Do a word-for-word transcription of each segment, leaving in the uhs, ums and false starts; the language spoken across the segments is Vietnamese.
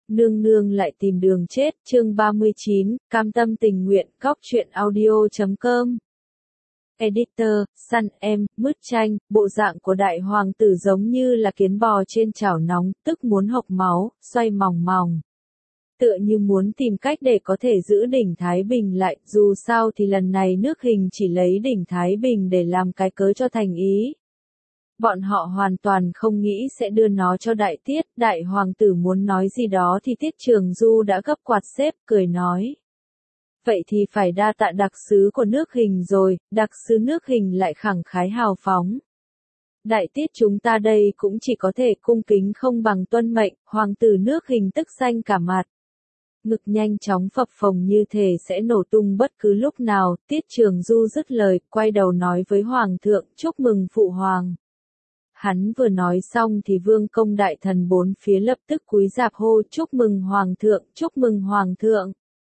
Nương nương lại tìm đường chết, chương ba mươi chín, cam tâm tình nguyện, góc truyện audio chấm com. Editor, Sun em, mứt chanh, bộ dạng của đại hoàng tử giống như là kiến bò trên chảo nóng, tức muốn hộc máu, xoay mòng mòng. Tựa như muốn tìm cách để có thể giữ đỉnh Thái Bình lại, dù sao thì lần này nước Hình chỉ lấy đỉnh Thái Bình để làm cái cớ cho thành ý. Bọn họ hoàn toàn không nghĩ sẽ đưa nó cho đại tiết, đại hoàng tử muốn nói gì đó thì Tiết Trường Du đã gấp quạt xếp, cười nói. Vậy thì phải đa tạ đặc sứ của nước Hình rồi, đặc sứ nước Hình lại khẳng khái hào phóng. Đại tiết chúng ta đây cũng chỉ có thể cung kính không bằng tuân mệnh, hoàng tử nước Hình tức xanh cả mặt. Ngực nhanh chóng phập phồng như thể sẽ nổ tung bất cứ lúc nào, Tiết Trường Du dứt lời, quay đầu nói với hoàng thượng, chúc mừng phụ hoàng. Hắn vừa nói xong thì vương công đại thần bốn phía lập tức cúi rạp hô chúc mừng hoàng thượng, chúc mừng hoàng thượng.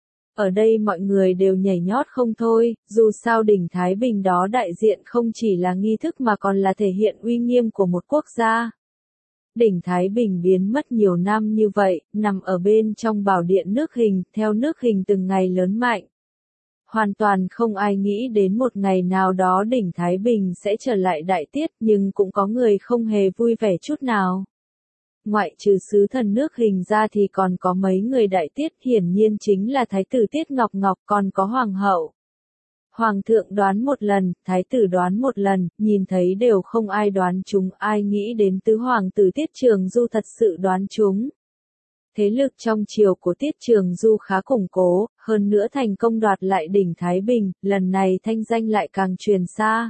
Ở đây mọi người đều nhảy nhót không thôi, dù sao đỉnh Thái Bình đó đại diện không chỉ là nghi thức mà còn là thể hiện uy nghiêm của một quốc gia. Đỉnh Thái Bình biến mất nhiều năm như vậy, nằm ở bên trong bảo điện nước Hình, theo nước Hình từng ngày lớn mạnh. Hoàn toàn không ai nghĩ đến một ngày nào đó đỉnh Thái Bình sẽ trở lại đại tiết, nhưng cũng có người không hề vui vẻ chút nào. Ngoại trừ sứ thần nước Hình ra thì còn có mấy người đại tiết, hiển nhiên chính là Thái tử Tiết Ngọc Ngọc, còn có hoàng hậu. Hoàng thượng đoán một lần, thái tử đoán một lần, nhìn thấy đều không ai đoán chúng, ai nghĩ đến tứ hoàng tử Tiết Trường Du thật sự đoán chúng. Thế lực trong triều của Tiết Trường Du khá củng cố, hơn nữa thành công đoạt lại đỉnh Thái Bình, lần này thanh danh lại càng truyền xa.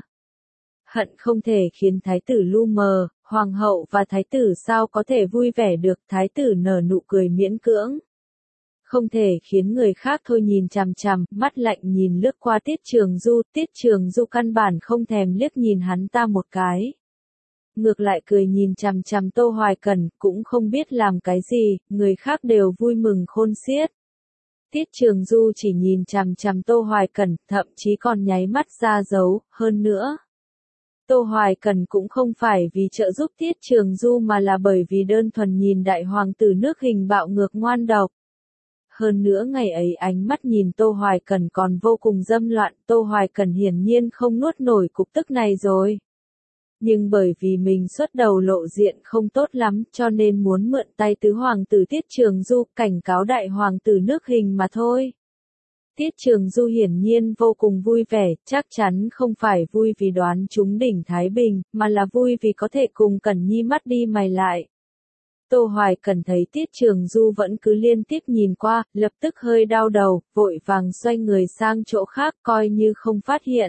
Hận không thể khiến thái tử lu mờ, hoàng hậu và thái tử sao có thể vui vẻ được, thái tử nở nụ cười miễn cưỡng. Không thể khiến người khác thôi nhìn chằm chằm, mắt lạnh nhìn lướt qua Tiết Trường Du, Tiết Trường Du căn bản không thèm liếc nhìn hắn ta một cái. Ngược lại cười nhìn chằm chằm Tô Hoài Cẩn, cũng không biết làm cái gì, người khác đều vui mừng khôn xiết. Tiết Trường Du chỉ nhìn chằm chằm Tô Hoài Cẩn, thậm chí còn nháy mắt ra dấu, hơn nữa. Tô Hoài Cẩn cũng không phải vì trợ giúp Tiết Trường Du mà là bởi vì đơn thuần nhìn đại hoàng tử nước Hình bạo ngược ngoan độc. Hơn nữa ngày ấy ánh mắt nhìn Tô Hoài Cẩn còn vô cùng dâm loạn, Tô Hoài Cẩn hiển nhiên không nuốt nổi cục tức này rồi. Nhưng bởi vì mình xuất đầu lộ diện không tốt lắm cho nên muốn mượn tay tứ hoàng tử Tiết Trường Du cảnh cáo đại hoàng tử nước Hình mà thôi. Tiết Trường Du hiển nhiên vô cùng vui vẻ, chắc chắn không phải vui vì đoán trúng đỉnh Thái Bình, mà là vui vì có thể cùng Cẩn Nhi mắt đi mày lại. Tô Hoài Cẩn thấy Tiết Trường Du vẫn cứ liên tiếp nhìn qua, lập tức hơi đau đầu, vội vàng xoay người sang chỗ khác coi như không phát hiện.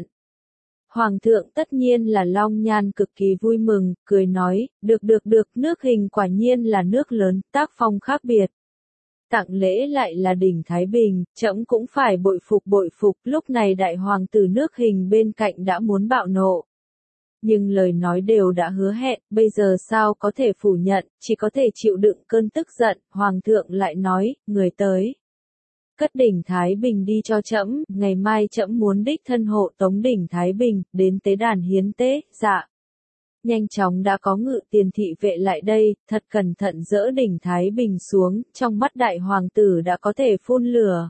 Hoàng thượng tất nhiên là Long Nhan cực kỳ vui mừng, cười nói, được được được, nước Hình quả nhiên là nước lớn, tác phong khác biệt. Tặng lễ lại là đỉnh Thái Bình, trẫm cũng phải bội phục bội phục, lúc này đại hoàng tử nước Hình bên cạnh đã muốn bạo nộ. Nhưng lời nói đều đã hứa hẹn, bây giờ sao có thể phủ nhận, chỉ có thể chịu đựng cơn tức giận, hoàng thượng lại nói, người tới. Cất đỉnh Thái Bình đi cho trẫm, ngày mai trẫm muốn đích thân hộ tống đỉnh Thái Bình, đến tế đàn hiến tế, dạ. Nhanh chóng đã có ngự tiền thị vệ lại đây, thật cẩn thận dỡ đỉnh Thái Bình xuống, trong mắt đại hoàng tử đã có thể phun lửa.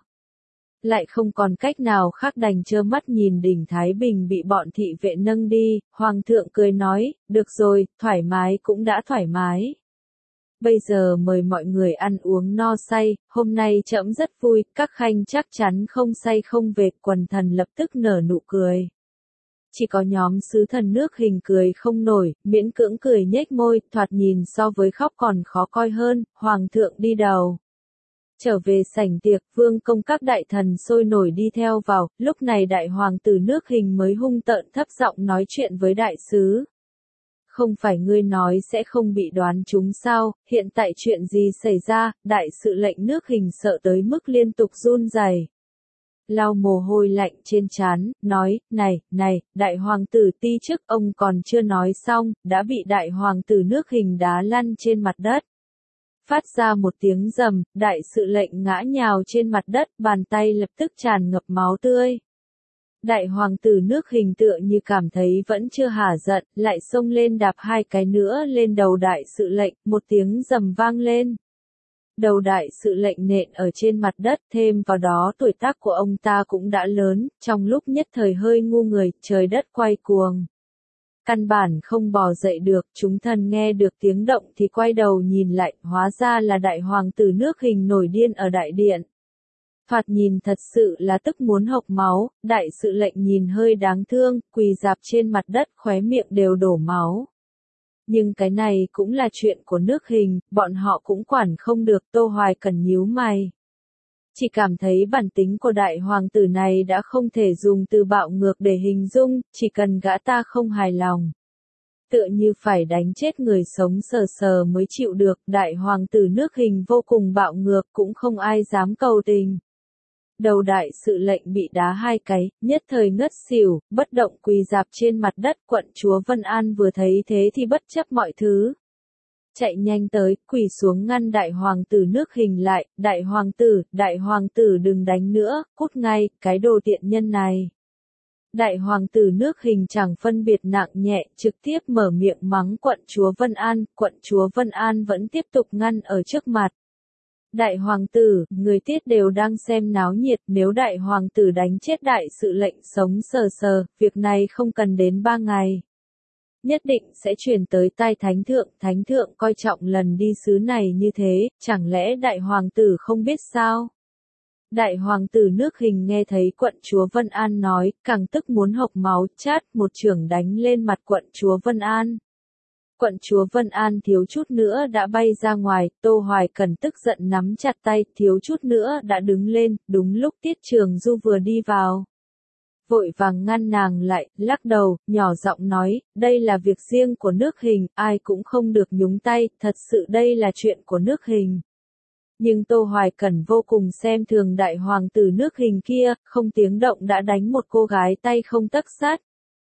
Lại không còn cách nào khác đành trơ mắt nhìn đỉnh Thái Bình bị bọn thị vệ nâng đi, hoàng thượng cười nói, được rồi, thoải mái cũng đã thoải mái. Bây giờ mời mọi người ăn uống no say, hôm nay trẫm rất vui, các khanh chắc chắn không say không vệt, quần thần lập tức nở nụ cười. Chỉ có nhóm sứ thần nước Hình cười không nổi, miễn cưỡng cười nhếch môi, thoạt nhìn so với khóc còn khó coi hơn, hoàng thượng đi đầu. Trở về sảnh tiệc, vương công các đại thần sôi nổi đi theo vào, lúc này đại hoàng tử nước Hình mới hung tợn thấp giọng nói chuyện với đại sứ. Không phải ngươi nói sẽ không bị đoán trúng sao, hiện tại chuyện gì xảy ra, đại sự lệnh nước Hình sợ tới mức liên tục run rẩy. Lau mồ hôi lạnh trên trán, nói, này, này, đại hoàng tử ti chức ông còn chưa nói xong, đã bị đại hoàng tử nước Hình đá lăn trên mặt đất. Phát ra một tiếng rầm, đại sự lệnh ngã nhào trên mặt đất, bàn tay lập tức tràn ngập máu tươi. Đại hoàng tử nước Hình tựa như cảm thấy vẫn chưa hả giận, lại xông lên đạp hai cái nữa lên đầu đại sự lệnh, một tiếng rầm vang lên. Đầu đại sự lệnh nện ở trên mặt đất, thêm vào đó tuổi tác của ông ta cũng đã lớn, trong lúc nhất thời hơi ngu người, trời đất quay cuồng. Căn bản không bò dậy được, chúng thần nghe được tiếng động thì quay đầu nhìn lại, hóa ra là đại hoàng tử nước Hình nổi điên ở đại điện. Thoạt nhìn thật sự là tức muốn hộc máu, đại sự lệnh nhìn hơi đáng thương, quỳ rạp trên mặt đất khóe miệng đều đổ máu. Nhưng cái này cũng là chuyện của nước Hình, bọn họ cũng quản không được. Tô Hoài Cẩn nhíu mày. Chỉ cảm thấy bản tính của đại hoàng tử này đã không thể dùng từ bạo ngược để hình dung, chỉ cần gã ta không hài lòng. Tựa như phải đánh chết người sống sờ sờ mới chịu được, đại hoàng tử nước Hình vô cùng bạo ngược cũng không ai dám cầu tình. Đầu đại sự lệnh bị đá hai cái, nhất thời ngất xỉu, bất động quỳ rạp trên mặt đất. Quận chúa Vân An vừa thấy thế thì bất chấp mọi thứ. Chạy nhanh tới, quỳ xuống ngăn đại hoàng tử nước Hình lại, đại hoàng tử, đại hoàng tử đừng đánh nữa, cút ngay, cái đồ tiện nhân này. Đại hoàng tử nước Hình chẳng phân biệt nặng nhẹ, trực tiếp mở miệng mắng quận chúa Vân An, quận chúa Vân An vẫn tiếp tục ngăn ở trước mặt. Đại hoàng tử, người tiết đều đang xem náo nhiệt, nếu đại hoàng tử đánh chết đại sự lệnh sống sờ sờ, việc này không cần đến ba ngày. Nhất định sẽ truyền tới tai thánh thượng, thánh thượng coi trọng lần đi sứ này như thế, chẳng lẽ đại hoàng tử không biết sao? Đại hoàng tử nước Hình nghe thấy quận chúa Vân An nói, càng tức muốn hộc máu, chát một chưởng đánh lên mặt quận chúa Vân An. Quận chúa Vân An thiếu chút nữa đã bay ra ngoài, Tô Hoài Cẩn tức giận nắm chặt tay, thiếu chút nữa đã đứng lên, đúng lúc Tiết Trường Du vừa đi vào. Vội vàng ngăn nàng lại, lắc đầu, nhỏ giọng nói, đây là việc riêng của nước Hình, ai cũng không được nhúng tay, thật sự đây là chuyện của nước Hình. Nhưng Tô Hoài Cẩn vô cùng xem thường đại hoàng tử nước Hình kia, không tiếng động đã đánh một cô gái tay không tấc sắt.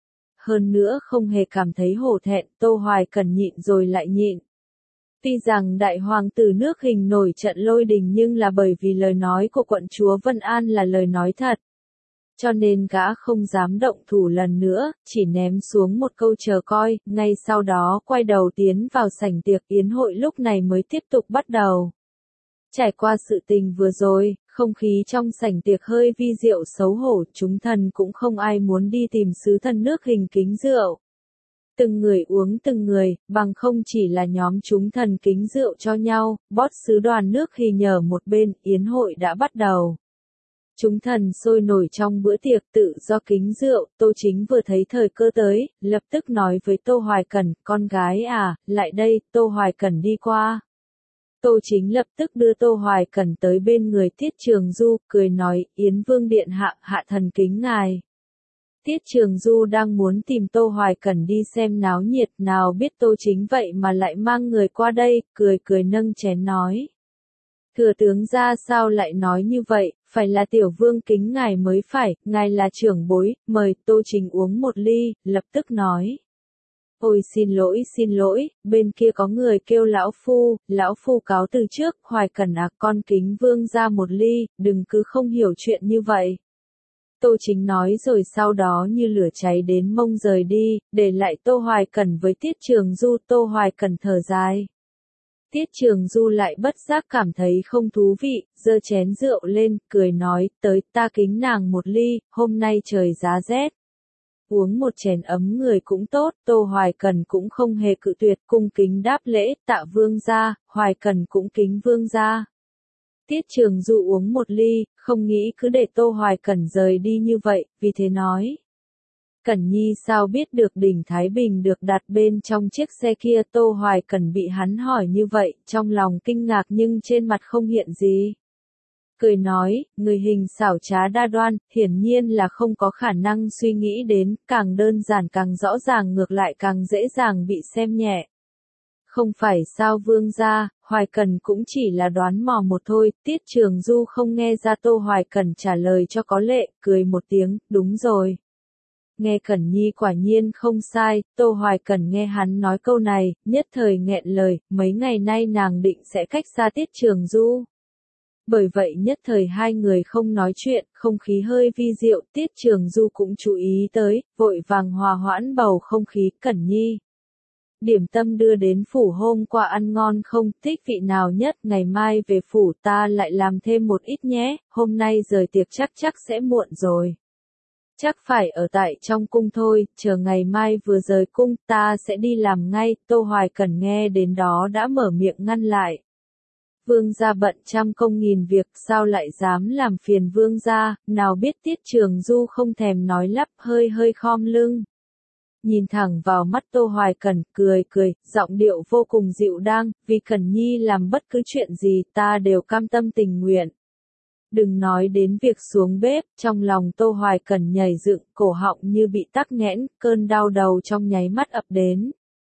Hơn nữa không hề cảm thấy hổ thẹn, Tô Hoài Cẩn nhịn rồi lại nhịn. Tuy rằng đại hoàng tử nước Hình nổi trận lôi đình nhưng là bởi vì lời nói của quận chúa Vân An là lời nói thật. Cho nên gã không dám động thủ lần nữa, chỉ ném xuống một câu chờ coi, ngay sau đó quay đầu tiến vào sảnh tiệc yến hội lúc này mới tiếp tục bắt đầu. Trải qua sự tình vừa rồi, không khí trong sảnh tiệc hơi vi diệu xấu hổ, chúng thần cũng không ai muốn đi tìm sứ thần nước Hình kính rượu. Từng người uống từng người, bằng không chỉ là nhóm chúng thần kính rượu cho nhau, bót sứ đoàn nước Hình nhờ một bên, yến hội đã bắt đầu. Chúng thần sôi nổi trong bữa tiệc tự do kính rượu, Tô Chính vừa thấy thời cơ tới, lập tức nói với Tô Hoài Cẩn, con gái à, lại đây, Tô Hoài Cẩn đi qua. Tô Chính lập tức đưa Tô Hoài Cẩn tới bên người Tiết Trường Du, cười nói, Yến Vương Điện Hạ, hạ thần kính ngài. Tiết Trường Du đang muốn tìm Tô Hoài Cẩn đi xem náo nhiệt, nào biết Tô Chính vậy mà lại mang người qua đây, cười cười nâng chén nói. Thừa tướng ra sao lại nói như vậy, phải là tiểu vương kính ngài mới phải, ngài là trưởng bối, mời Tô Chính uống một ly, lập tức nói. Ôi xin lỗi xin lỗi, bên kia có người kêu lão phu, lão phu cáo từ trước, Hoài Cẩn à, con kính vương ra một ly, đừng cứ không hiểu chuyện như vậy. Tô Chính nói rồi sau đó như lửa cháy đến mông rời đi, để lại Tô Hoài Cẩn với Tiết Trường Du. Tô Hoài Cẩn thở dài. Tiết Trường Du lại bất giác cảm thấy không thú vị, giơ chén rượu lên, cười nói, tới ta kính nàng một ly, hôm nay trời giá rét. Uống một chén ấm người cũng tốt, Tô Hoài Cẩn cũng không hề cự tuyệt, cung kính đáp lễ, tạ vương gia, Hoài Cẩn cũng kính vương gia. Tiết Trường Du uống một ly, không nghĩ cứ để Tô Hoài Cẩn rời đi như vậy, vì thế nói. Cẩn Nhi sao biết được đỉnh Thái Bình được đặt bên trong chiếc xe kia. Tô Hoài Cẩn bị hắn hỏi như vậy, trong lòng kinh ngạc nhưng trên mặt không hiện gì. Cười nói, người hình xảo trá đa đoan, hiển nhiên là không có khả năng suy nghĩ đến, càng đơn giản càng rõ ràng ngược lại càng dễ dàng bị xem nhẹ. Không phải sao vương gia, Hoài Cẩn cũng chỉ là đoán mò một thôi. Tiết Trường Du không nghe ra Tô Hoài Cẩn trả lời cho có lệ, cười một tiếng, đúng rồi. Nghe Cẩn Nhi quả nhiên không sai, Tô Hoài Cẩn nghe hắn nói câu này, nhất thời nghẹn lời, mấy ngày nay nàng định sẽ cách xa Tiết Trường Du. Bởi vậy nhất thời hai người không nói chuyện, không khí hơi vi diệu, Tiết Trường Du cũng chú ý tới, vội vàng hòa hoãn bầu không khí. Cẩn Nhi, Điểm tâm đưa đến phủ hôm qua ăn ngon không, thích vị nào nhất, ngày mai về phủ ta lại làm thêm một ít nhé, hôm nay rời tiệc chắc chắc sẽ muộn rồi. Chắc phải ở tại trong cung thôi, chờ ngày mai vừa rời cung ta sẽ đi làm ngay, Tô Hoài Cẩn nghe đến đó đã mở miệng ngăn lại. Vương gia bận trăm công nghìn việc, sao lại dám làm phiền vương gia, nào biết Tiết Trường Du không thèm nói lắp, hơi hơi khom lưng. Nhìn thẳng vào mắt Tô Hoài Cẩn, cười cười, giọng điệu vô cùng dịu dàng, vì Cẩn Nhi làm bất cứ chuyện gì ta đều cam tâm tình nguyện. Đừng nói đến việc xuống bếp, trong lòng Tô Hoài Cẩn nhảy dựng, cổ họng như bị tắc nghẽn, cơn đau đầu trong nháy mắt ập đến.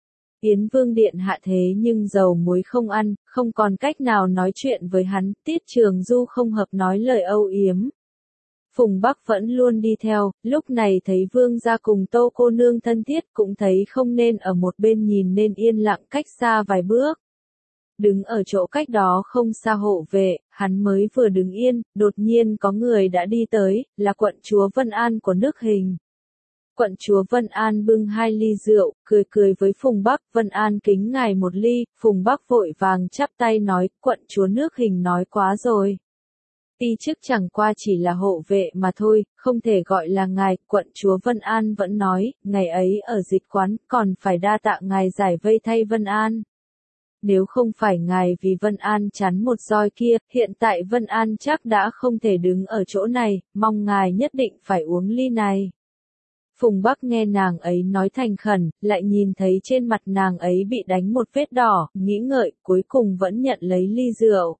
Yến Vương điện hạ thế nhưng dầu muối không ăn, không còn cách nào nói chuyện với hắn, Tiết Trường Du không hợp nói lời âu yếm. Phùng Bắc vẫn luôn đi theo, lúc này thấy Vương gia cùng Tô cô nương thân thiết cũng thấy không nên ở một bên nhìn nên yên lặng cách xa vài bước. Đứng ở chỗ cách đó không xa hộ vệ, hắn mới vừa đứng yên, đột nhiên có người đã đi tới, là quận chúa Vân An của nước Hình. Quận chúa Vân An bưng hai ly rượu, cười cười với Phùng Bắc, Vân An kính ngài một ly, Phùng Bắc vội vàng chắp tay nói, quận chúa nước Hình nói quá rồi. Ti chức chẳng qua chỉ là hộ vệ mà thôi, không thể gọi là ngài, quận chúa Vân An vẫn nói, ngày ấy ở dịch quán, còn phải đa tạ ngài giải vây thay Vân An. Nếu không phải ngài vì Vân An chắn một roi kia, hiện tại Vân An chắc đã không thể đứng ở chỗ này, mong ngài nhất định phải uống ly này. Phùng Bắc nghe nàng ấy nói thành khẩn, lại nhìn thấy trên mặt nàng ấy bị đánh một vết đỏ, nghĩ ngợi, cuối cùng vẫn nhận lấy ly rượu.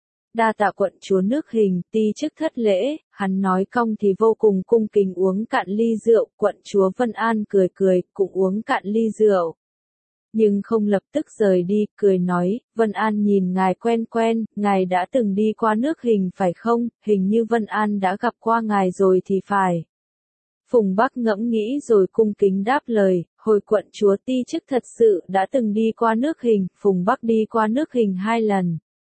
Đa tạ quận chúa nước Hình, ti chức thất lễ, hắn nói cong thì vô cùng cung kính uống cạn ly rượu, quận chúa Vân An cười cười, cũng uống cạn ly rượu. Nhưng không lập tức rời đi, cười nói, Vân An nhìn ngài quen quen, ngài đã từng đi qua nước Hình phải không, hình như Vân An đã gặp qua ngài rồi thì phải. Phùng Bắc ngẫm nghĩ rồi cung kính đáp lời, hồi quận chúa ti chức thật sự đã từng đi qua nước Hình, Phùng Bắc đi qua nước Hình hai lần.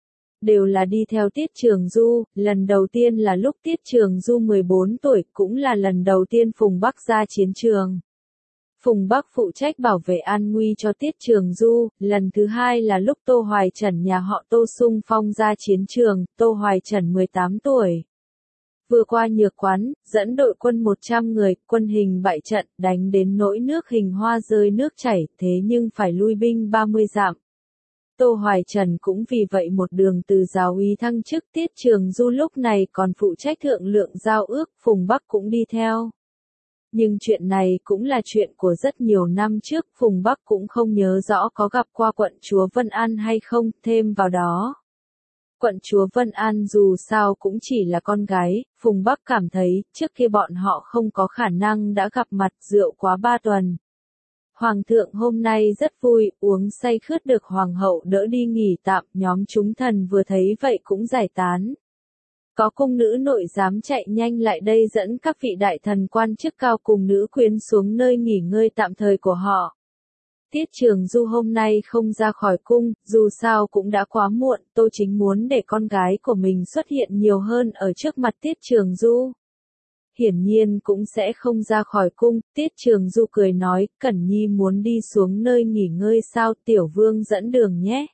Đều là đi theo Tiết Trường Du, lần đầu tiên là lúc Tiết Trường Du mười bốn tuổi, cũng là lần đầu tiên Phùng Bắc ra chiến trường. Phùng Bắc phụ trách bảo vệ an nguy cho Tiết Trường Du, lần thứ hai là lúc Tô Hoài Trần nhà họ Tô xung phong ra chiến trường, Tô Hoài Trần mười tám tuổi. Vừa qua Nhược Quán, dẫn đội quân một trăm người, quân Hình bại trận, đánh đến nỗi nước Hình hoa rơi nước chảy, thế nhưng phải lui binh ba mươi dặm. Tô Hoài Trần cũng vì vậy một đường từ giáo úy thăng chức, Tiết Trường Du lúc này còn phụ trách thượng lượng giao ước, Phùng Bắc cũng đi theo. Nhưng chuyện này cũng là chuyện của rất nhiều năm trước, Phùng Bắc cũng không nhớ rõ có gặp qua quận chúa Vân An hay không, thêm vào đó. Quận chúa Vân An dù sao cũng chỉ là con gái, Phùng Bắc cảm thấy, trước khi bọn họ không có khả năng đã gặp mặt, rượu quá ba tuần. Hoàng thượng hôm nay rất vui, uống say khướt được hoàng hậu đỡ đi nghỉ tạm, nhóm chúng thần vừa thấy vậy cũng giải tán. Có cung nữ nội giám chạy nhanh lại đây dẫn các vị đại thần quan chức cao cùng nữ quyến xuống nơi nghỉ ngơi tạm thời của họ. Tiết Trường Du hôm nay không ra khỏi cung, dù sao cũng đã quá muộn, Tô Chính muốn để con gái của mình xuất hiện nhiều hơn ở trước mặt Tiết Trường Du. Hiển nhiên cũng sẽ không ra khỏi cung, Tiết Trường Du cười nói, Cẩn Nhi muốn đi xuống nơi nghỉ ngơi sao, tiểu vương dẫn đường nhé.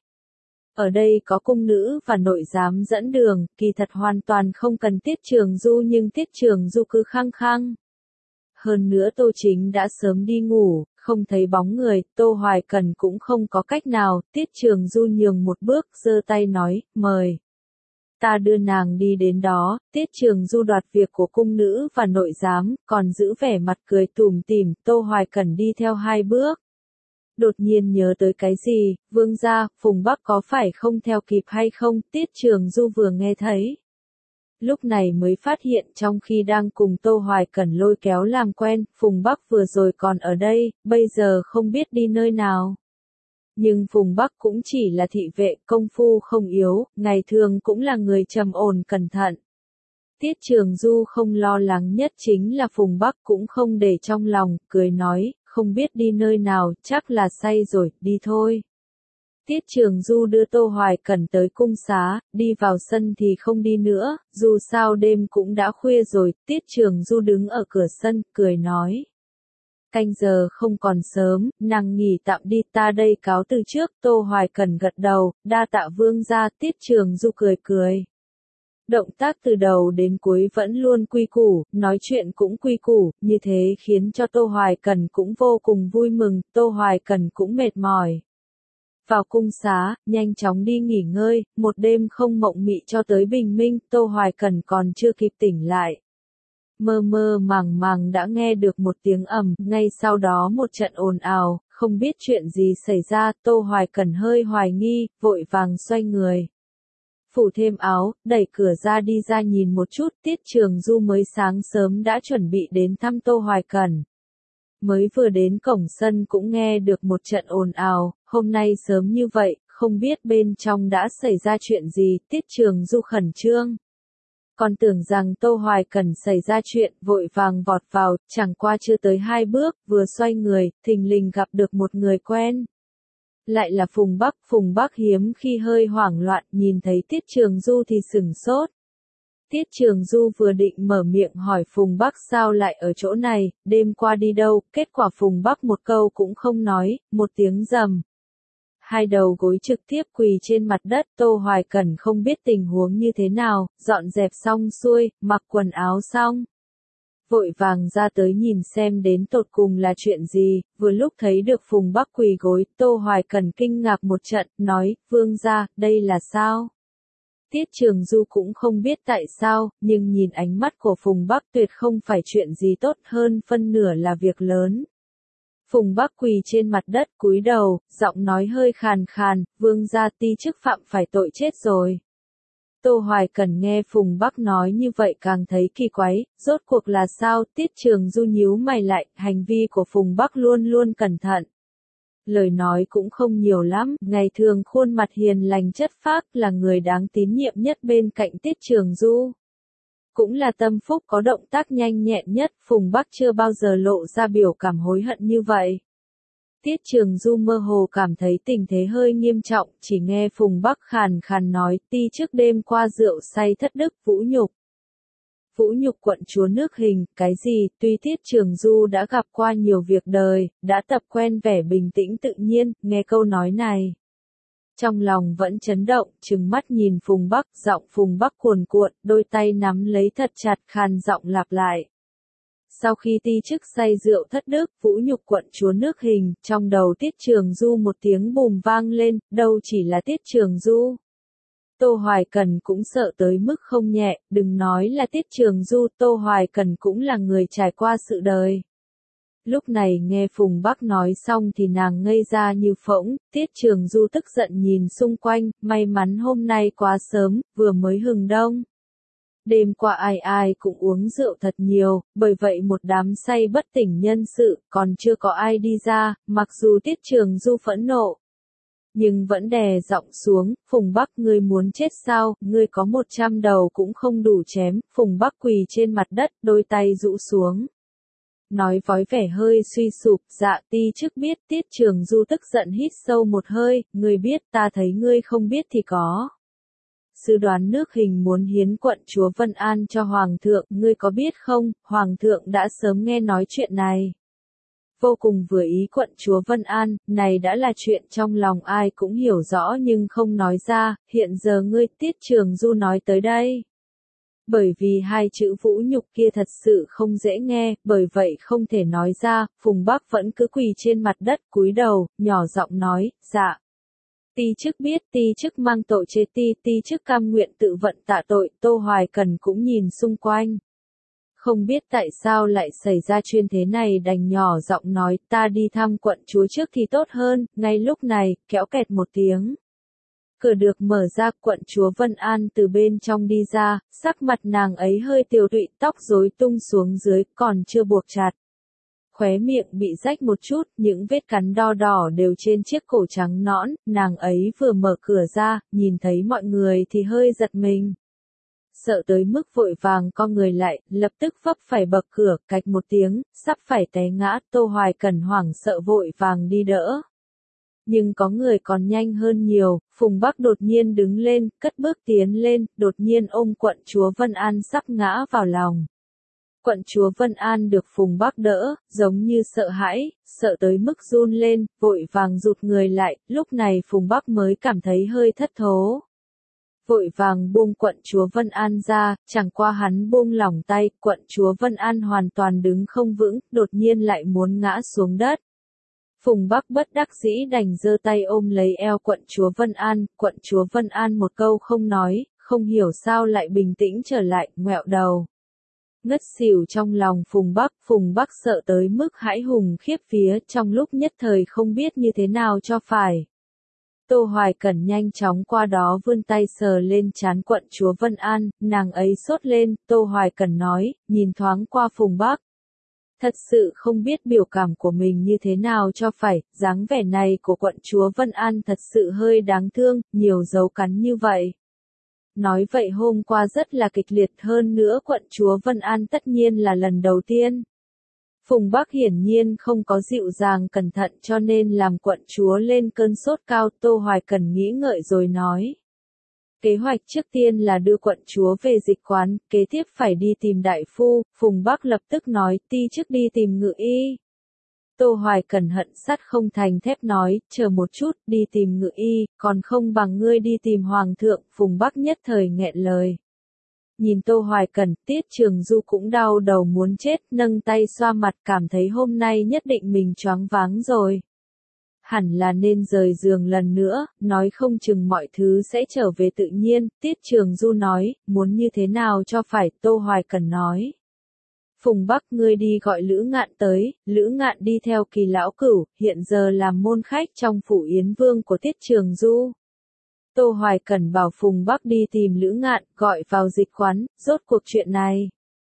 Ở đây có cung nữ và nội giám dẫn đường, kỳ thật hoàn toàn không cần Tiết Trường Du nhưng Tiết Trường Du cứ khăng khăng. Hơn nữa Tô Chính đã sớm đi ngủ, không thấy bóng người, Tô Hoài Cẩn cũng không có cách nào, Tiết Trường Du nhường một bước, giơ tay nói, mời. Ta đưa nàng đi đến đó, Tiết Trường Du đoạt việc của cung nữ và nội giám, còn giữ vẻ mặt cười tủm tỉm, Tô Hoài Cẩn đi theo hai bước. Đột nhiên nhớ tới cái gì, vương gia, Phùng Bắc có phải không theo kịp hay không, Tiết Trường Du vừa nghe thấy. Lúc này mới phát hiện trong khi đang cùng Tô Hoài Cẩn lôi kéo làm quen, Phùng Bắc vừa rồi còn ở đây, bây giờ không biết đi nơi nào. Nhưng Phùng Bắc cũng chỉ là thị vệ, công phu không yếu, ngày thường cũng là người trầm ổn cẩn thận. Tiết Trường Du không lo lắng nhất chính là Phùng Bắc cũng không để trong lòng, cười nói, không biết đi nơi nào, chắc là say rồi, đi thôi. Tiết Trường Du đưa Tô Hoài Cẩn tới cung xá, đi vào sân thì không đi nữa, dù sao đêm cũng đã khuya rồi, Tiết Trường Du đứng ở cửa sân, cười nói. Canh giờ không còn sớm, nàng nghỉ tạm đi, ta đây cáo từ trước. Tô Hoài Cần gật đầu, đa tạ vương gia. Tiết Trường Du cười cười. Động tác từ đầu đến cuối vẫn luôn quy củ, nói chuyện cũng quy củ, như thế khiến cho Tô Hoài Cần cũng vô cùng vui mừng, Tô Hoài Cần cũng mệt mỏi. Vào cung xá, nhanh chóng đi nghỉ ngơi, một đêm không mộng mị cho tới bình minh, Tô Hoài Cần còn chưa kịp tỉnh lại. Mơ mơ màng màng đã nghe được một tiếng ầm, ngay sau đó một trận ồn ào, không biết chuyện gì xảy ra, Tô Hoài Cần hơi hoài nghi, vội vàng xoay người. Phủ thêm áo, đẩy cửa ra đi ra nhìn một chút, Tiết Trường Du mới sáng sớm đã chuẩn bị đến thăm Tô Hoài Cần. Mới vừa đến cổng sân cũng nghe được một trận ồn ào, hôm nay sớm như vậy, không biết bên trong đã xảy ra chuyện gì, Tiết Trường Du khẩn trương. Còn tưởng rằng Tô Hoài Cần xảy ra chuyện, vội vàng vọt vào, chẳng qua chưa tới hai bước, vừa xoay người, thình lình gặp được một người quen. Lại là Phùng Bắc, Phùng Bắc hiếm khi hơi hoảng loạn, nhìn thấy Tiết Trường Du thì sửng sốt. Tiết Trường Du vừa định mở miệng hỏi Phùng Bắc sao lại ở chỗ này, đêm qua đi đâu, kết quả Phùng Bắc một câu cũng không nói, một tiếng rầm. Hai đầu gối trực tiếp quỳ trên mặt đất, Tô Hoài Cần không biết tình huống như thế nào, dọn dẹp xong xuôi, mặc quần áo xong. Vội vàng ra tới nhìn xem đến tột cùng là chuyện gì, vừa lúc thấy được Phùng Bắc quỳ gối, Tô Hoài Cần kinh ngạc một trận, nói, vương gia, đây là sao? Tiết Trường Du cũng không biết tại sao, nhưng nhìn ánh mắt của Phùng Bắc tuyệt không phải chuyện gì tốt hơn, phân nửa là việc lớn. Phùng Bắc quỳ trên mặt đất cúi đầu, giọng nói hơi khàn khàn, vương gia ti chức phạm phải tội chết rồi. Tô Hoài Cần nghe Phùng Bắc nói như vậy càng thấy kỳ quái, rốt cuộc là sao, Tiết Trường Du nhíu mày lại, hành vi của Phùng Bắc luôn luôn cẩn thận. Lời nói cũng không nhiều lắm, ngày thường khuôn mặt hiền lành chất phác là người đáng tín nhiệm nhất bên cạnh Tiết Trường Du. Cũng là tâm phúc có động tác nhanh nhẹn nhất, Phùng Bắc chưa bao giờ lộ ra biểu cảm hối hận như vậy. Tiết Trường Du mơ hồ cảm thấy tình thế hơi nghiêm trọng, chỉ nghe Phùng Bắc khàn khàn nói, ti trước đêm qua rượu say thất đức vũ nhục. Vũ nhục quận chúa nước Hình, cái gì, tuy Tiết Trường Du đã gặp qua nhiều việc đời, đã tập quen vẻ bình tĩnh tự nhiên, nghe câu nói này. Trong lòng vẫn chấn động, trừng mắt nhìn Phùng Bắc, giọng Phùng Bắc cuồn cuộn, đôi tay nắm lấy thật chặt, khàn giọng lặp lại. Sau khi ti chức say rượu thất đức, vũ nhục quận chúa nước Hình, trong đầu Tiết Trường Du một tiếng bùm vang lên, đâu chỉ là Tiết Trường Du. Tô Hoài Cần cũng sợ tới mức không nhẹ, đừng nói là Tiết Trường Du, Tô Hoài Cần cũng là người trải qua sự đời. Lúc này nghe Phùng Bắc nói xong thì nàng ngây ra như phỗng, Tiết Trường Du tức giận nhìn xung quanh, may mắn hôm nay quá sớm, vừa mới hừng đông. Đêm qua ai ai cũng uống rượu thật nhiều, bởi vậy một đám say bất tỉnh nhân sự, còn chưa có ai đi ra, mặc dù Tiết Trường Du phẫn nộ. Nhưng vẫn đè giọng xuống, Phùng Bắc ngươi muốn chết sao, ngươi có một trăm đầu cũng không đủ chém, Phùng Bắc quỳ trên mặt đất, đôi tay rũ xuống. Nói vói vẻ hơi suy sụp, dạ ti chức biết. Tiết Trường Du tức giận hít sâu một hơi, ngươi biết ta thấy ngươi không biết thì có. Sứ đoán nước Hình muốn hiến quận chúa Vân An cho Hoàng thượng, ngươi có biết không, Hoàng thượng đã sớm nghe nói chuyện này. Vô cùng vừa ý quận chúa Vân An, này đã là chuyện trong lòng ai cũng hiểu rõ nhưng không nói ra, hiện giờ ngươi Tiết Trường Du nói tới đây. Bởi vì hai chữ vũ nhục kia thật sự không dễ nghe, bởi vậy không thể nói ra, Phùng Bắc vẫn cứ quỳ trên mặt đất cúi đầu, nhỏ giọng nói, dạ. Ti chức biết, ti chức mang tội chế ti, ti chức cam nguyện tự vận tạ tội, Tô Hoài Cần cũng nhìn xung quanh. Không biết tại sao lại xảy ra chuyện thế này, đành nhỏ giọng nói, ta đi thăm quận chúa trước thì tốt hơn, ngay lúc này, kéo kẹt một tiếng. Cửa được mở ra, quận chúa Vân An từ bên trong đi ra, sắc mặt nàng ấy hơi tiều tụy, tóc rối tung xuống dưới, còn chưa buộc chặt. Khóe miệng bị rách một chút, những vết cắn đo đỏ đều trên chiếc cổ trắng nõn, nàng ấy vừa mở cửa ra, nhìn thấy mọi người thì hơi giật mình. Sợ tới mức vội vàng co người lại, lập tức vấp phải bậc cửa, cạch một tiếng, sắp phải té ngã, Tô Hoài Cần hoảng sợ vội vàng đi đỡ. Nhưng có người còn nhanh hơn nhiều, Phùng Bắc đột nhiên đứng lên, cất bước tiến lên, đột nhiên ôm quận chúa Vân An sắp ngã vào lòng. Quận chúa Vân An được Phùng Bắc đỡ, giống như sợ hãi, sợ tới mức run lên, vội vàng rụt người lại, lúc này Phùng Bắc mới cảm thấy hơi thất thố. Vội vàng buông quận chúa Vân An ra, chẳng qua hắn buông lỏng tay, quận chúa Vân An hoàn toàn đứng không vững, đột nhiên lại muốn ngã xuống đất. Phùng Bắc bất đắc dĩ đành giơ tay ôm lấy eo quận chúa Vân An, quận chúa Vân An một câu không nói, không hiểu sao lại bình tĩnh trở lại, ngoẹo đầu. Ngất xỉu trong lòng Phùng Bắc, Phùng Bắc sợ tới mức hãi hùng khiếp vía, trong lúc nhất thời không biết như thế nào cho phải. Tô Hoài Cẩn nhanh chóng qua đó vươn tay sờ lên trán quận chúa Vân An, nàng ấy sốt lên, Tô Hoài Cẩn nói, nhìn thoáng qua Phùng Bắc. Thật sự không biết biểu cảm của mình như thế nào cho phải, dáng vẻ này của quận chúa Vân An thật sự hơi đáng thương, nhiều dấu cắn như vậy. Nói vậy hôm qua rất là kịch liệt, hơn nữa quận chúa Vân An tất nhiên là lần đầu tiên. Phùng Bắc hiển nhiên không có dịu dàng cẩn thận cho nên làm quận chúa lên cơn sốt cao. Tô Hoài Cần nghĩ ngợi rồi nói. Kế hoạch trước tiên là đưa quận chúa về dịch quán, kế tiếp phải đi tìm đại phu. Phùng Bắc lập tức nói, ti trước đi tìm ngự y. Tô Hoài Cẩn hận sắt không thành thép nói, chờ một chút, đi tìm ngự y, còn không bằng ngươi đi tìm hoàng thượng. Phùng Bắc nhất thời nghẹn lời. Nhìn Tô Hoài Cẩn, Tiết Trường Du cũng đau đầu muốn chết, nâng tay xoa mặt, cảm thấy hôm nay nhất định mình choáng váng rồi. Hẳn là nên rời giường lần nữa, nói không chừng mọi thứ sẽ trở về tự nhiên. Tiết Trường Du nói, muốn như thế nào cho phải. Tô Hoài Cẩn nói. Phùng Bắc, ngươi đi gọi Lữ Ngạn tới. Lữ Ngạn đi theo Kỳ lão cửu, hiện giờ làm môn khách trong phủ Yến Vương của Tiết Trường Du. Tô Hoài Cẩn bảo Phùng Bắc đi tìm Lữ Ngạn, gọi vào dịch quán. Rốt cuộc chuyện này,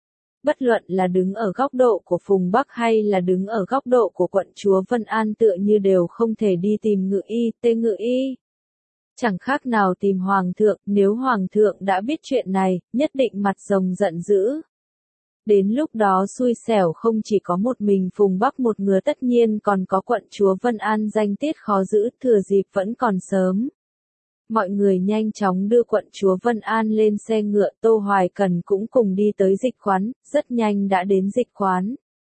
bất luận là đứng ở góc độ của Phùng Bắc hay là đứng ở góc độ của quận chúa Vân An tựa như đều không thể đi tìm ngự y, tê ngự y. Chẳng khác nào tìm hoàng thượng, nếu hoàng thượng đã biết chuyện này, nhất định mặt rồng giận dữ. Đến lúc đó xui xẻo không chỉ có một mình Phùng Bắc một người, tất nhiên còn có quận chúa Vân An danh tiết khó giữ, thừa dịp vẫn còn sớm. Mọi người nhanh chóng đưa quận chúa Vân An lên xe ngựa, Tô Hoài Cẩn cũng cùng đi tới dịch quán, rất nhanh đã đến dịch quán.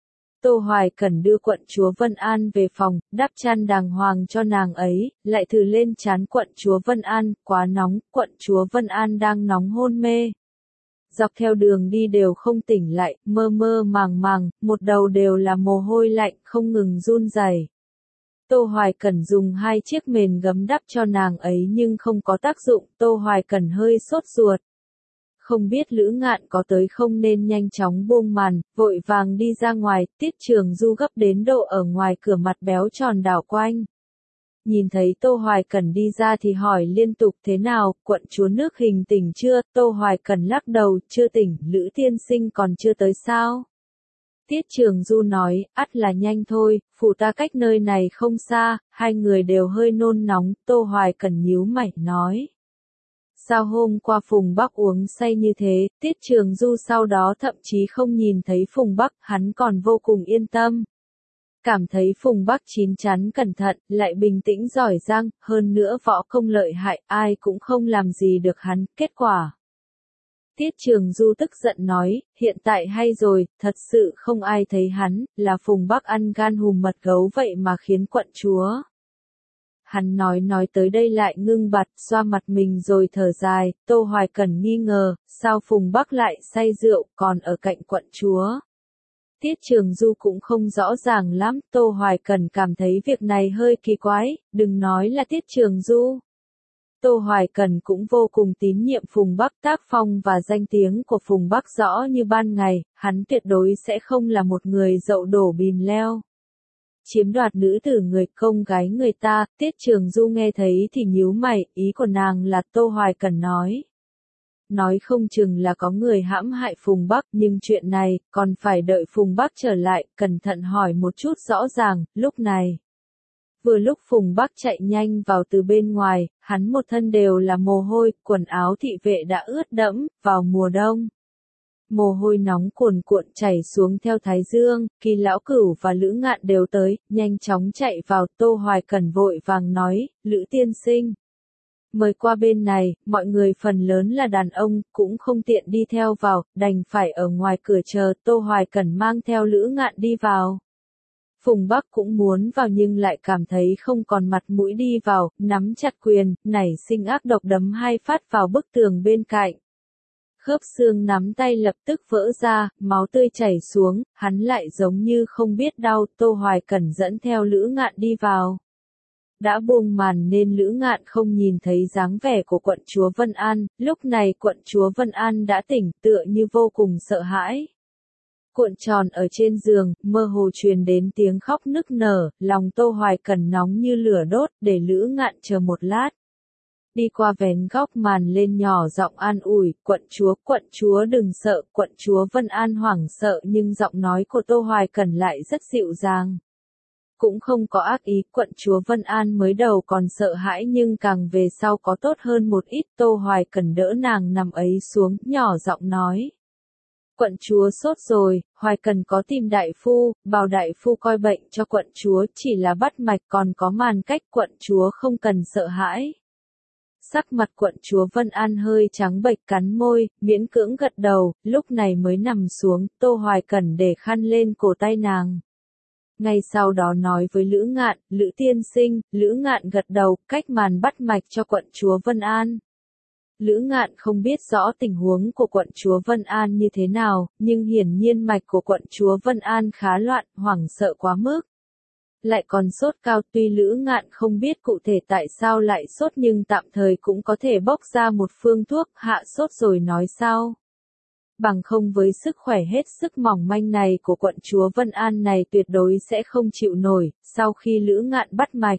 Tô Hoài Cẩn đưa quận chúa Vân An về phòng, đắp chăn đàng hoàng cho nàng ấy, lại thử lên trán quận chúa Vân An, quá nóng, quận chúa Vân An đang nóng hôn mê. Dọc theo đường đi đều không tỉnh lại, mơ mơ màng màng, một đầu đều là mồ hôi lạnh, không ngừng run rẩy. Tô Hoài Cẩn dùng hai chiếc mền gấm đắp cho nàng ấy nhưng không có tác dụng, Tô Hoài Cẩn hơi sốt ruột. Không biết Lữ Ngạn có tới không nên nhanh chóng buông màn, vội vàng đi ra ngoài. Tiết Trường Du gấp đến độ ở ngoài cửa mặt béo tròn đảo quanh. Nhìn thấy Tô Hoài Cẩn đi ra thì hỏi liên tục, thế nào, quận chúa nước Hình tỉnh chưa? Tô Hoài Cẩn lắc đầu, chưa tỉnh. Lữ tiên sinh còn chưa tới sao? Tiết Trường Du nói, ắt là nhanh thôi, phủ ta cách nơi này không xa. Hai người đều hơi nôn nóng. Tô Hoài Cẩn nhíu mày nói. Sao hôm qua Phùng Bắc uống say như thế? Tiết Trường Du sau đó thậm chí không nhìn thấy Phùng Bắc, hắn còn vô cùng yên tâm. Cảm thấy Phùng Bắc chín chắn cẩn thận, lại bình tĩnh giỏi giang, hơn nữa võ công lợi hại, ai cũng không làm gì được hắn. Kết quả, Tiết Trường Du tức giận nói, hiện tại hay rồi, thật sự không ai thấy hắn, là Phùng Bắc ăn gan hùm mật gấu vậy mà khiến quận chúa. Hắn nói nói tới đây lại ngưng bặt, xoa mặt mình rồi thở dài. Tô Hoài Cẩn nghi ngờ, sao Phùng Bắc lại say rượu, còn ở cạnh quận chúa. Tiết Trường Du cũng không rõ ràng lắm, Tô Hoài Cẩn cảm thấy việc này hơi kỳ quái, đừng nói là Tiết Trường Du. Tô Hoài Cẩn cũng vô cùng tín nhiệm Phùng Bắc, tác phong và danh tiếng của Phùng Bắc rõ như ban ngày, hắn tuyệt đối sẽ không là một người dậu đổ bìm leo. Chiếm đoạt nữ tử người công gái người ta. Tiết Trường Du nghe thấy thì nhíu mày, ý của nàng là Tô Hoài Cẩn nói. Nói không chừng là có người hãm hại Phùng Bắc, nhưng chuyện này, còn phải đợi Phùng Bắc trở lại, cẩn thận hỏi một chút rõ ràng. Lúc này, vừa lúc Phùng Bắc chạy nhanh vào từ bên ngoài, hắn một thân đều là mồ hôi, quần áo thị vệ đã ướt đẫm, vào mùa đông. Mồ hôi nóng cuồn cuộn chảy xuống theo thái dương. Kỳ lão cửu và Lữ Ngạn đều tới, nhanh chóng chạy vào. Tô Hoài Cẩn vội vàng nói, Lữ tiên sinh, Mời qua bên này, mọi người phần lớn là đàn ông, cũng không tiện đi theo vào, đành phải ở ngoài cửa chờ, Tô Hoài Cẩn mang theo Lữ Ngạn đi vào. Phùng Bắc cũng muốn vào nhưng lại cảm thấy không còn mặt mũi đi vào, nắm chặt quyền, nảy sinh ác độc đấm hai phát vào bức tường bên cạnh. Khớp xương nắm tay lập tức vỡ ra, máu tươi chảy xuống, hắn lại giống như không biết đau, Tô Hoài Cẩn dẫn theo Lữ Ngạn đi vào. Đã buông màn nên Lữ Ngạn không nhìn thấy dáng vẻ của quận chúa Vân An, lúc này quận chúa Vân An đã tỉnh tựa như vô cùng sợ hãi. Cuộn tròn ở trên giường, mơ hồ truyền đến tiếng khóc nức nở, lòng Tô Hoài Cẩn nóng như lửa đốt, để Lữ Ngạn chờ một lát. Đi qua vén góc màn lên nhỏ giọng an ủi, quận chúa, quận chúa đừng sợ, quận chúa Vân An hoảng sợ nhưng giọng nói của Tô Hoài Cẩn lại rất dịu dàng. Cũng không có ác ý, quận chúa Vân An mới đầu còn sợ hãi nhưng càng về sau có tốt hơn một ít, Tô Hoài Cẩn đỡ nàng nằm ấy xuống, nhỏ giọng nói. Quận chúa sốt rồi, Hoài Cần có tìm đại phu, bảo đại phu coi bệnh cho quận chúa, chỉ là bắt mạch còn có màn cách, quận chúa không cần sợ hãi. Sắc mặt quận chúa Vân An hơi trắng bệch cắn môi, miễn cưỡng gật đầu, lúc này mới nằm xuống, Tô Hoài Cẩn để khăn lên cổ tay nàng. Ngay sau đó nói với Lữ Ngạn, Lữ tiên sinh, Lữ Ngạn gật đầu, cách màn bắt mạch cho quận chúa Vân An. Lữ Ngạn không biết rõ tình huống của quận chúa Vân An như thế nào, nhưng hiển nhiên mạch của quận chúa Vân An khá loạn, hoảng sợ quá mức. Lại còn sốt cao, tuy Lữ Ngạn không biết cụ thể tại sao lại sốt nhưng tạm thời cũng có thể bốc ra một phương thuốc, hạ sốt rồi nói sau. Bằng không với sức khỏe hết sức mỏng manh này của quận chúa Vân An này tuyệt đối sẽ không chịu nổi, sau khi Lữ Ngạn bắt mạch.